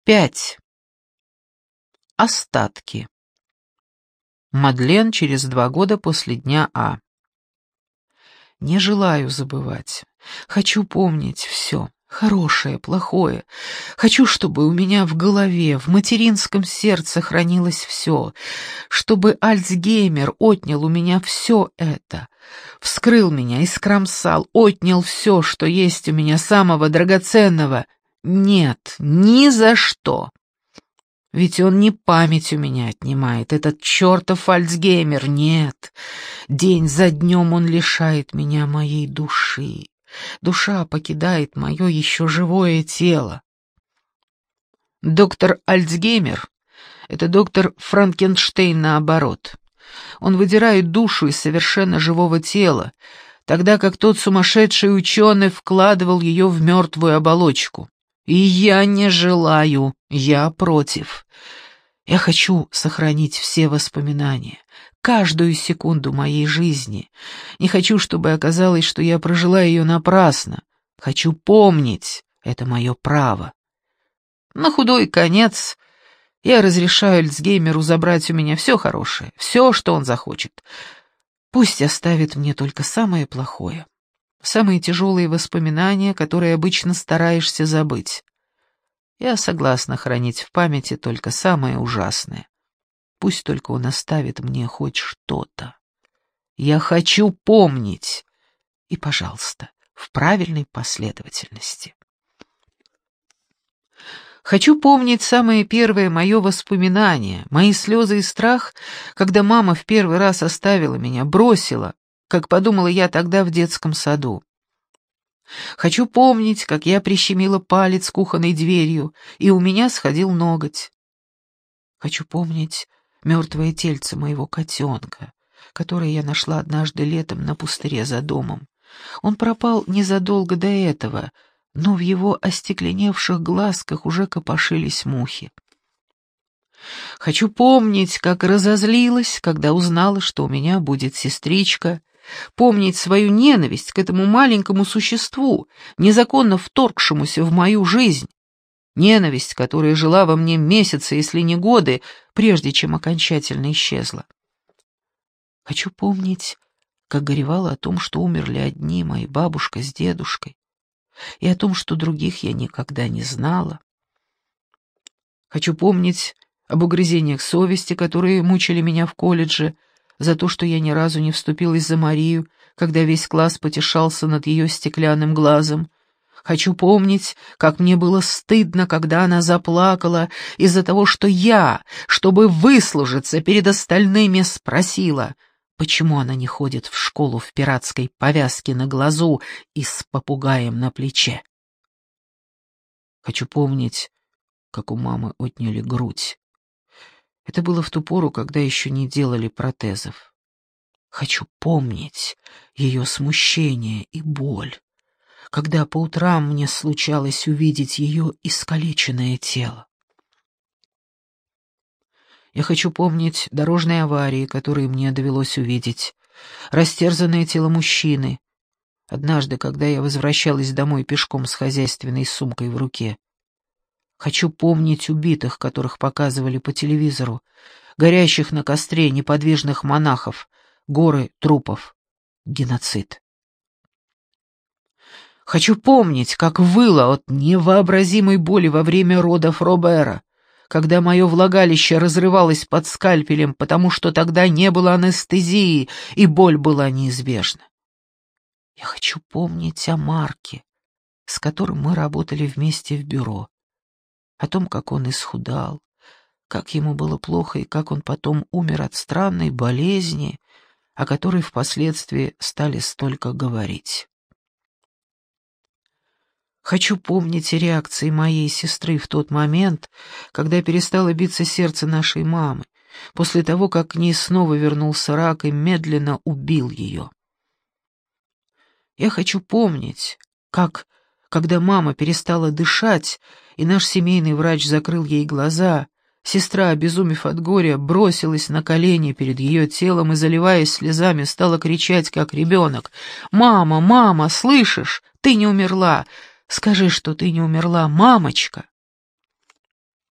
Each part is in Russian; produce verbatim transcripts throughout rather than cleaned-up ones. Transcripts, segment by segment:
Пять. Остатки. Мадлен через два года после дня А. Не желаю забывать. Хочу помнить все. Хорошее, плохое. Хочу, чтобы у меня в голове, в материнском сердце хранилось все. Чтобы Альцгеймер отнял у меня все это. Вскрыл меня, искромсал, отнял все, что есть у меня самого драгоценного. Нет, ни за что. Ведь он не память у меня отнимает, этот чертов Альцгеймер, нет. День за днем он лишает меня моей души. Душа покидает мое еще живое тело. Доктор Альцгеймер — это доктор Франкенштейн наоборот. Он выдирает душу из совершенно живого тела, тогда как тот сумасшедший ученый вкладывал ее в мертвую оболочку. И я не желаю, я против. Я хочу сохранить все воспоминания, каждую секунду моей жизни. Не хочу, чтобы оказалось, что я прожила ее напрасно. Хочу помнить, это мое право. На худой конец я разрешаю Альцгеймеру забрать у меня все хорошее, все, что он захочет. Пусть оставит мне только самое плохое. Самые тяжелые воспоминания, которые обычно стараешься забыть. Я согласна хранить в памяти только самое ужасное. Пусть только он оставит мне хоть что-то. Я хочу помнить. И, пожалуйста, в правильной последовательности. Хочу помнить самое первое мое воспоминание, мои слезы и страх, когда мама в первый раз оставила меня, бросила, как подумала я тогда в детском саду. Хочу помнить, как я прищемила палец кухонной дверью, и у меня сходил ноготь. Хочу помнить мертвое тельце моего котенка, которое я нашла однажды летом на пустыре за домом. Он пропал незадолго до этого, но в его остекленевших глазках уже копошились мухи. Хочу помнить, как разозлилась, когда узнала, что у меня будет сестричка, помнить свою ненависть к этому маленькому существу, незаконно вторгшемуся в мою жизнь, ненависть, которая жила во мне месяцы, если не годы, прежде чем окончательно исчезла. Хочу помнить, как горевала о том, что умерли одни мои бабушка с дедушкой, и о том, что других я никогда не знала. Хочу помнить об угрызениях совести, которые мучили меня в колледже, за то, что я ни разу не вступилась за Марию, когда весь класс потешался над ее стеклянным глазом. Хочу помнить, как мне было стыдно, когда она заплакала из-за того, что я, чтобы выслужиться перед остальными, спросила, почему она не ходит в школу в пиратской повязке на глазу и с попугаем на плече. Хочу помнить, как у мамы отняли грудь. Это было в ту пору, когда еще не делали протезов. Хочу помнить ее смущение и боль, когда по утрам мне случалось увидеть ее искалеченное тело. Я хочу помнить дорожные аварии, которые мне довелось увидеть, растерзанное тело мужчины, однажды, когда я возвращалась домой пешком с хозяйственной сумкой в руке. Хочу помнить убитых, которых показывали по телевизору, горящих на костре неподвижных монахов, горы трупов, геноцид. Хочу помнить, как выла от невообразимой боли во время родов Робера, когда мое влагалище разрывалось под скальпелем, потому что тогда не было анестезии, и боль была неизбежна. Я хочу помнить о Марке, с которым мы работали вместе в бюро, о том, как он исхудал, как ему было плохо и как он потом умер от странной болезни, о которой впоследствии стали столько говорить. Хочу помнить реакции моей сестры в тот момент, когда перестало биться сердце нашей мамы, после того, как к ней снова вернулся рак и медленно убил ее. Я хочу помнить, как, когда мама перестала дышать, и наш семейный врач закрыл ей глаза, сестра, обезумев от горя, бросилась на колени перед ее телом и, заливаясь слезами, стала кричать, как ребенок: «Мама, мама, слышишь? Ты не умерла! Скажи, что ты не умерла, мамочка!»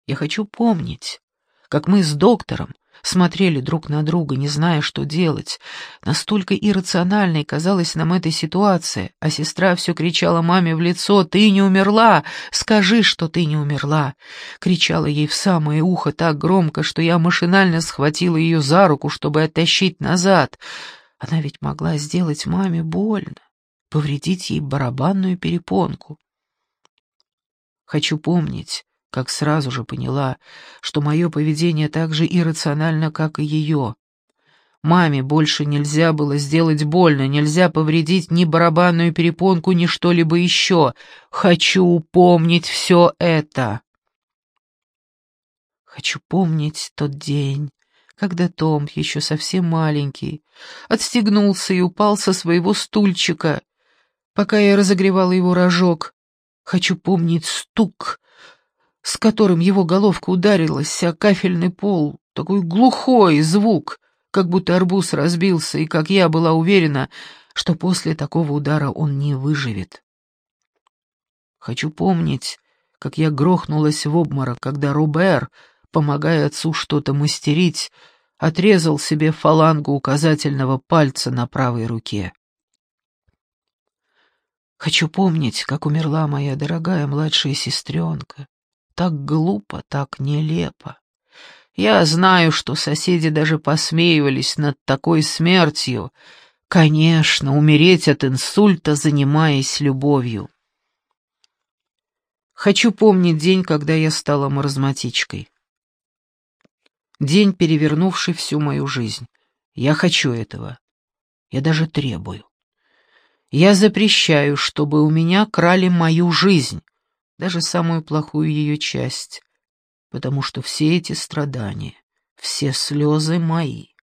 Я хочу помнить, как мы с доктором смотрели друг на друга, не зная, что делать. Настолько иррациональной казалась нам эта ситуация, а сестра все кричала маме в лицо: «Ты не умерла! Скажи, что ты не умерла!» Кричала ей в самое ухо так громко, что я машинально схватила ее за руку, чтобы оттащить назад. Она ведь могла сделать маме больно, повредить ей барабанную перепонку. Хочу помнить, как сразу же поняла, что мое поведение так же иррационально, как и ее. Маме больше нельзя было сделать больно, нельзя повредить ни барабанную перепонку, ни что-либо еще. Хочу помнить все это. Хочу помнить тот день, когда Том, еще совсем маленький, отстегнулся и упал со своего стульчика, пока я разогревала его рожок. Хочу помнить стук, с которым его головка ударилась о кафельный пол, такой глухой звук, как будто арбуз разбился, и как я была уверена, что после такого удара он не выживет. Хочу помнить, как я грохнулась в обморок, когда Робер, помогая отцу что-то мастерить, отрезал себе фалангу указательного пальца на правой руке. Хочу помнить, как умерла моя дорогая младшая сестренка. Так глупо, так нелепо. Я знаю, что соседи даже посмеивались над такой смертью. Конечно, умереть от инсульта, занимаясь любовью. Хочу помнить день, когда я стала маразматичкой. День, перевернувший всю мою жизнь. Я хочу этого. Я даже требую. Я запрещаю, чтобы у меня крали мою жизнь, даже самую плохую ее часть, потому что все эти страдания, все слезы мои.